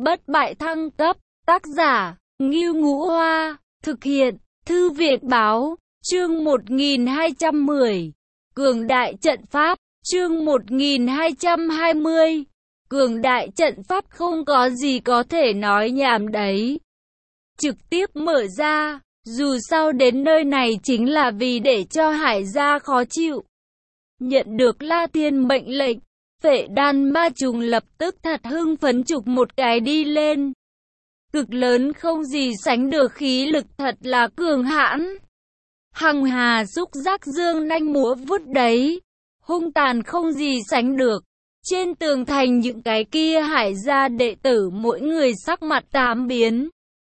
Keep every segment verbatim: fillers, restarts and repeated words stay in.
bất bại thăng cấp, tác giả, Ngưu Ngũ Hoa, thực hiện, Thư viện báo, chương một nghìn hai trăm mười, Cường đại trận pháp, chương một nghìn hai trăm hai mươi, Cường đại trận pháp không có gì có thể nói nhảm đấy. Trực tiếp mở ra, dù sao đến nơi này chính là vì để cho Hải gia khó chịu. Nhận được La Thiên mệnh lệnh, Phệ Đan Ma Trùng lập tức thật hưng phấn chụp một cái đi lên. Cực lớn không gì sánh được, khí lực thật là cường hãn. Hằng hà xúc giác dương nanh múa vuốt đấy, hung tàn không gì sánh được. Trên tường thành những cái kia Hải gia đệ tử mỗi người sắc mặt tám biến.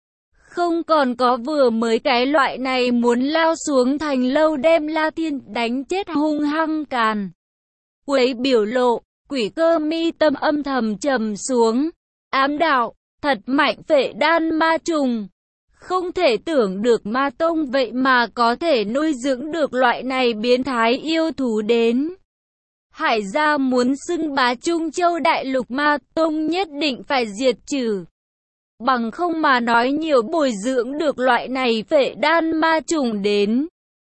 Không còn có vừa mới cái loại này muốn lao xuống thành lâu đem La Thiên đánh chết hung hăng càn. Quấy biểu lộ, Quỷ Cơ mi tâm âm thầm trầm xuống. Ám đạo, thật mạnh Phệ Đan Ma Trùng. Không thể tưởng được Ma Tông vậy mà có thể nuôi dưỡng được loại này biến thái yêu thú đến. Hải gia muốn xưng bá Trung Châu Đại Lục, Ma Tông nhất định phải diệt trừ. Bằng không mà nói nhiều bồi dưỡng được loại này Phệ Đan Ma Trùng đến,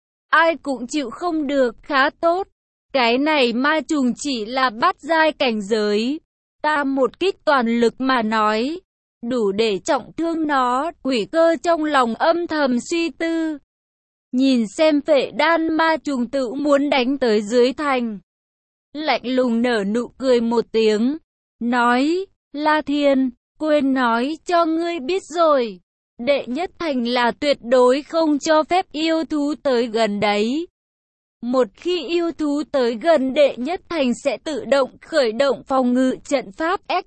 ai cũng chịu không được. Khá tốt, cái này ma trùng chỉ là bát giai cảnh giới, ta một kích toàn lực mà nói, đủ để trọng thương nó. Quỷ Cơ trong lòng âm thầm suy tư, nhìn xem Phệ Đan Ma Trùng tự muốn đánh tới dưới thành, lạnh lùng nở nụ cười một tiếng, nói, La Thiên, quên nói cho ngươi biết rồi, đệ nhất thành là tuyệt đối không cho phép yêu thú tới gần đấy. Một khi yêu thú tới gần đệ nhất thành sẽ tự động khởi động phòng ngự trận pháp X.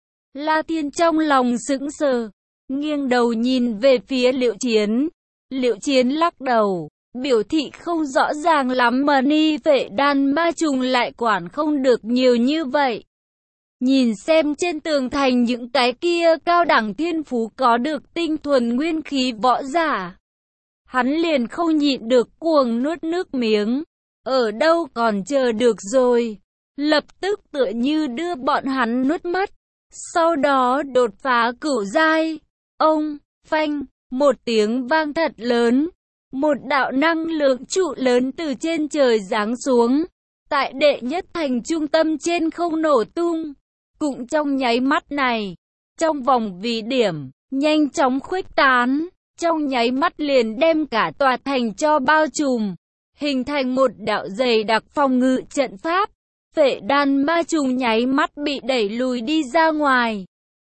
La Thiên trong lòng sững sờ, nghiêng đầu nhìn về phía Liệu Chiến. Liệu Chiến lắc đầu, biểu thị không rõ ràng lắm mà ni Phệ Đan Ma Trùng lại quản không được nhiều như vậy. Nhìn xem trên tường thành những cái kia cao đẳng thiên phú có được tinh thuần nguyên khí võ giả, hắn liền không nhịn được cuồng nuốt nước miếng. Ở đâu còn chờ được rồi, lập tức tựa như đưa bọn hắn nuốt mất. Sau đó đột phá cửu giai. Ông, phanh, một tiếng vang thật lớn, một đạo năng lượng trụ lớn từ trên trời giáng xuống, tại đệ nhất thành trung tâm trên không nổ tung. Cũng trong nháy mắt này, trong vòng vì điểm, nhanh chóng khuếch tán, trong nháy mắt liền đem cả tòa thành cho bao trùm, hình thành một đạo dày đặc phòng ngự trận pháp. Phệ Đan Ma Trùng nháy mắt bị đẩy lùi đi ra ngoài,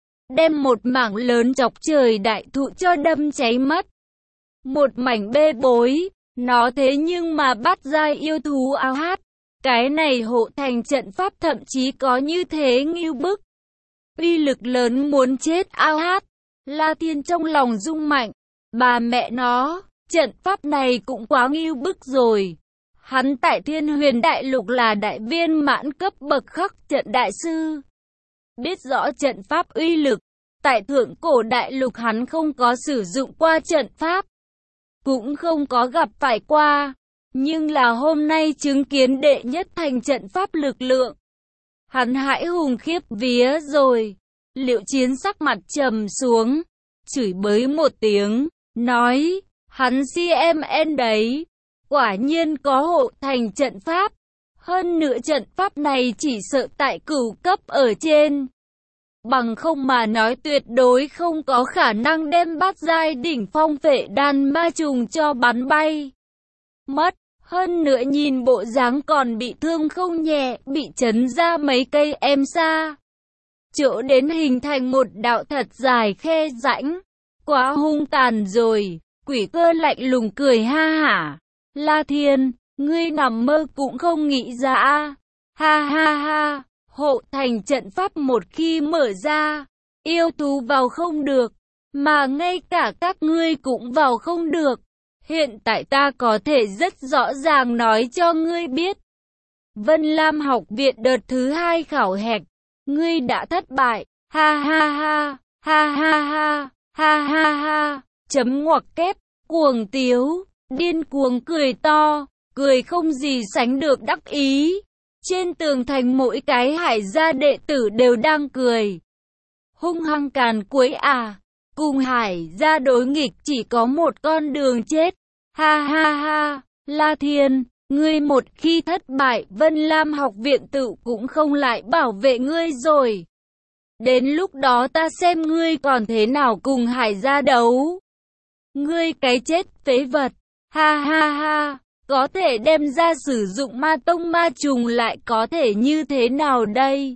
đem một mảng lớn chọc trời đại thụ cho đâm cháy mất. Một mảnh bê bối, nó thế nhưng mà bắt giai yêu thú ao hát. Cái này hộ thành trận pháp thậm chí có như thế ngưu bức, uy lực lớn muốn chết ao hát. La Thiên trong lòng rung mạnh, bà mẹ nó, trận pháp này cũng quá ngưu bức rồi. Hắn tại Thiên Huyền Đại Lục là đại viên mãn cấp bậc khắc trận đại sư, biết rõ trận pháp uy lực. Tại Thượng Cổ Đại Lục hắn không có sử dụng qua trận pháp, cũng không có gặp phải qua. Nhưng là hôm nay chứng kiến đệ nhất thành trận pháp lực lượng, hắn hãi hùng khiếp vía rồi. Liệu Chiến sắc mặt trầm xuống, chửi bới một tiếng, nói, hắn xê em en đấy, quả nhiên có hộ thành trận pháp. Hơn nữa trận pháp này chỉ sợ tại cửu cấp ở trên, bằng không mà nói tuyệt đối không có khả năng đem bát giai đỉnh phong Phệ Đan Ma Trùng cho bắn bay mất. Hơn nữa nhìn bộ dáng còn bị thương không nhẹ, bị chấn ra mấy cây em xa, chỗ đến hình thành một đạo thật dài khe rãnh, quá hung tàn rồi. Quỷ Cơ lạnh lùng cười ha hả, La Thiên, ngươi nằm mơ cũng không nghĩ ra a. Ha ha ha, hộ thành trận pháp một khi mở ra, yêu thú vào không được, mà ngay cả các ngươi cũng vào không được. Hiện tại ta có thể rất rõ ràng nói cho ngươi biết, Vân Lam học viện đợt thứ hai khảo hạch, ngươi đã thất bại. Ha ha ha, ha ha ha, ha ha ha, chấm ngoặc kép, cuồng tiếu, điên cuồng cười to, cười không gì sánh được đắc ý. Trên tường thành mỗi cái Hải gia đệ tử đều đang cười. hung hăng càn quấy à, cùng Hải gia đối nghịch chỉ có một con đường chết. Ha ha ha, La Thiên, ngươi một khi thất bại, Vân Lam học viện tự cũng không lại bảo vệ ngươi rồi. Đến lúc đó ta xem ngươi còn thế nào cùng Hải gia đấu. Ngươi cái chết phế vật, ha ha ha, có thể đem ra sử dụng ma tông ma trùng lại có thể như thế nào đây?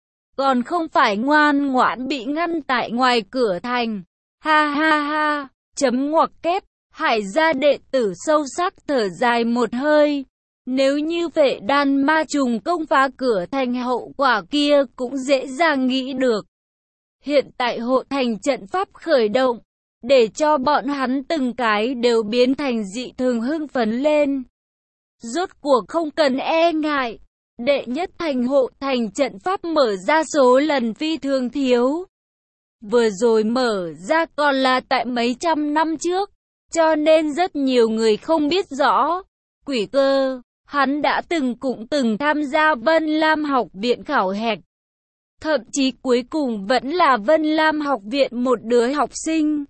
Còn không phải ngoan ngoãn bị ngăn tại ngoài cửa thành. Ha ha ha, chấm ngoặc kép, Hải gia đệ tử sâu sắc thở dài một hơi. Nếu như vệ đan ma trùng công phá cửa thành, hậu quả kia cũng dễ dàng nghĩ được. Hiện tại hộ thành trận pháp khởi động, để cho bọn hắn từng cái đều biến thành dị thường hưng phấn lên. Rốt cuộc không cần e ngại, đệ nhất thành hộ thành trận pháp mở ra số lần phi thường thiếu. Vừa rồi mở ra còn là tại mấy trăm năm trước, cho nên rất nhiều người không biết rõ. Quỷ Cơ, hắn đã từng cũng từng tham gia Vân Lam học viện khảo hạch. Thậm chí cuối cùng vẫn là Vân Lam học viện một đứa học sinh.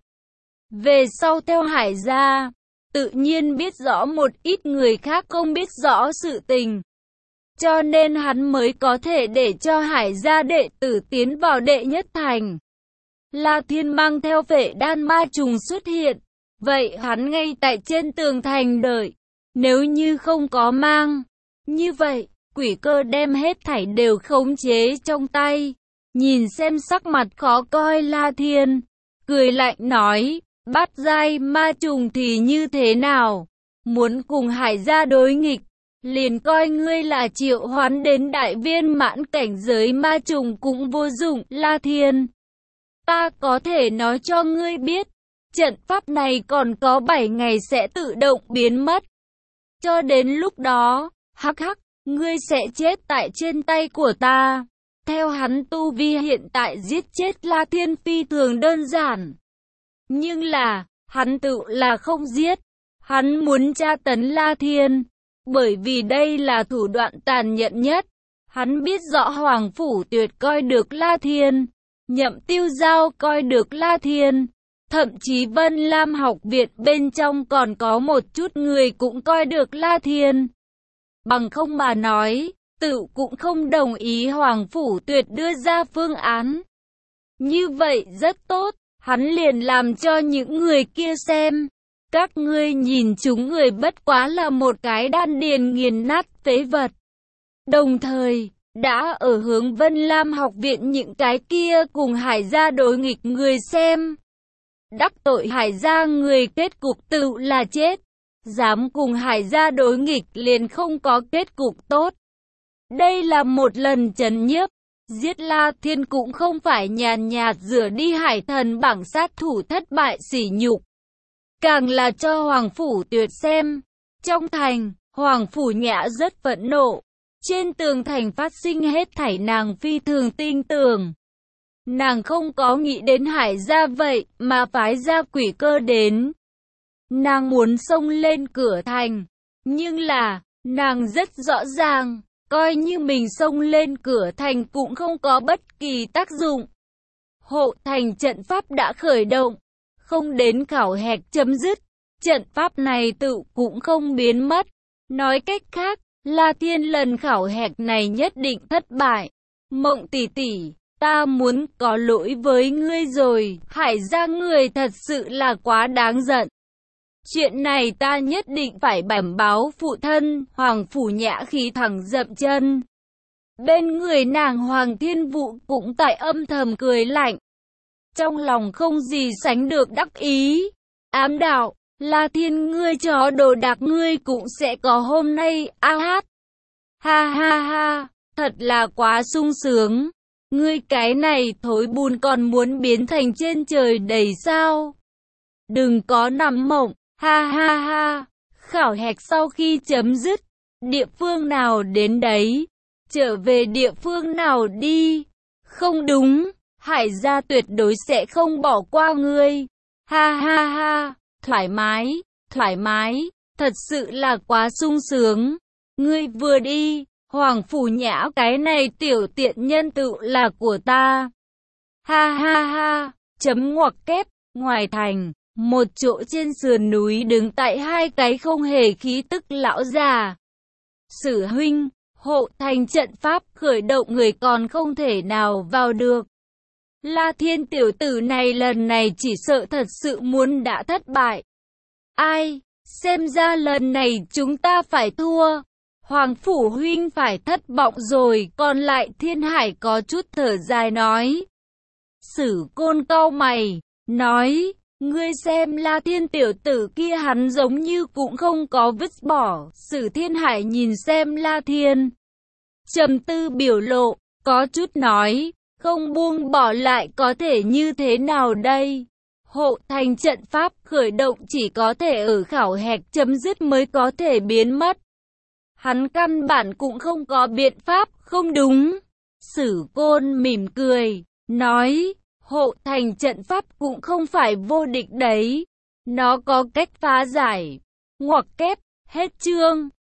Về sau theo Hải gia, tự nhiên biết rõ một ít người khác không biết rõ sự tình. Cho nên hắn mới có thể để cho Hải gia đệ tử tiến vào đệ nhất thành. La Thiên mang theo vệ đan ma trùng xuất hiện, vậy hắn ngay tại trên tường thành đợi. Nếu như không có mang, như vậy, Quỷ Cơ đem hết thảy đều khống chế trong tay. Nhìn xem sắc mặt khó coi La Thiên, cười lạnh nói, bát giai ma trùng thì như thế nào? Muốn cùng Hải gia đối nghịch, liền coi ngươi là triệu hoán đến đại viên mãn cảnh giới ma trùng cũng vô dụng. La Thiên, ta có thể nói cho ngươi biết, trận pháp này còn có bảy ngày sẽ tự động biến mất. Cho đến lúc đó, hắc hắc, ngươi sẽ chết tại trên tay của ta. Theo hắn tu vi hiện tại, giết chết La Thiên phi thường đơn giản. Nhưng là, hắn tự là không giết. Hắn muốn tra tấn La Thiên, bởi vì đây là thủ đoạn tàn nhẫn nhất. Hắn biết rõ Hoàng Phủ Tuyệt coi được La Thiên, Nhậm Tiêu Giao coi được La Thiên. Thậm chí Vân Lam học viện bên trong còn có một chút người cũng coi được La Thiên. Bằng không mà nói, tự cũng không đồng ý Hoàng Phủ Tuyệt đưa ra phương án. Như vậy rất tốt, hắn liền làm cho những người kia xem. Các ngươi nhìn chúng người bất quá là một cái đan điền nghiền nát phế vật. Đồng thời, đã ở hướng Vân Lam học viện những cái kia cùng Hải gia đối nghịch người xem. Đắc tội Hải gia người kết cục tự là chết. Dám cùng Hải gia đối nghịch liền không có kết cục tốt. Đây là một lần trấn nhiếp. Giết La Thiên cũng không phải nhàn nhạt rửa đi Hải thần bảng sát thủ thất bại sỉ nhục. Càng là cho Hoàng Phủ Tuyệt xem. Trong thành, Hoàng Phủ Nhã rất phẫn nộ. Trên tường thành phát sinh hết thảy nàng phi thường tin tưởng. Nàng không có nghĩ đến Hải gia vậy mà phái ra Quỷ Cơ đến. Nàng muốn xông lên cửa thành. Nhưng là, nàng rất rõ ràng, coi như mình xông lên cửa thành cũng không có bất kỳ tác dụng. Hộ thành trận pháp đã khởi động. Không đến khảo hạch chấm dứt, trận pháp này tự cũng không biến mất. Nói cách khác, La Thiên lần khảo hạch này nhất định thất bại. Mộng tỷ tỷ, ta muốn có lỗi với ngươi rồi, Hải gia người thật sự là quá đáng giận. Chuyện này ta nhất định phải bẩm báo phụ thân. Hoàng Phủ Nhã khí thẳng dậm chân. Bên người nàng Hoàng Thiên Vũ cũng tại âm thầm cười lạnh. Trong lòng không gì sánh được đắc ý. Ám đạo, La Thiên ngươi chó đồ đạc ngươi cũng sẽ có hôm nay. A hát. Ha ha ha, thật là quá sung sướng. Ngươi cái này thối bùn còn muốn biến thành trên trời đầy sao? Đừng có nằm mộng. Ha ha ha, khảo hạch sau khi chấm dứt, địa phương nào đến đấy, trở về địa phương nào đi. Không đúng, Hải gia tuyệt đối sẽ không bỏ qua ngươi. Ha ha ha, thoải mái, thoải mái, thật sự là quá sung sướng. Ngươi vừa đi, Hoàng Phủ Nhã cái này tiểu tiện nhân tự là của ta. Ha ha ha, chấm ngoặc kép, ngoài thành, một chỗ trên sườn núi đứng tại hai cái không hề khí tức lão già. Sử huynh, hộ thành trận pháp khởi động người còn không thể nào vào được. La Thiên tiểu tử này lần này chỉ sợ thật sự muốn đã thất bại. Ai, xem ra lần này chúng ta phải thua. Hoàng Phủ huynh phải thất vọng rồi, còn lại Thiên Hải có chút thở dài nói. Sử Côn cau mày, nói, ngươi xem La Thiên tiểu tử kia hắn giống như cũng không có vứt bỏ. Sử Thiên Hải nhìn xem La Thiên, trầm tư biểu lộ, có chút nói, không buông bỏ lại có thể như thế nào đây? Hộ thành trận pháp khởi động chỉ có thể ở khảo hạch chấm dứt mới có thể biến mất. Hắn căn bản cũng không có biện pháp, không đúng. Sử Côn mỉm cười, nói, hộ thành trận pháp cũng không phải vô địch đấy. Nó có cách phá giải. Ngoặc kép, hết chương.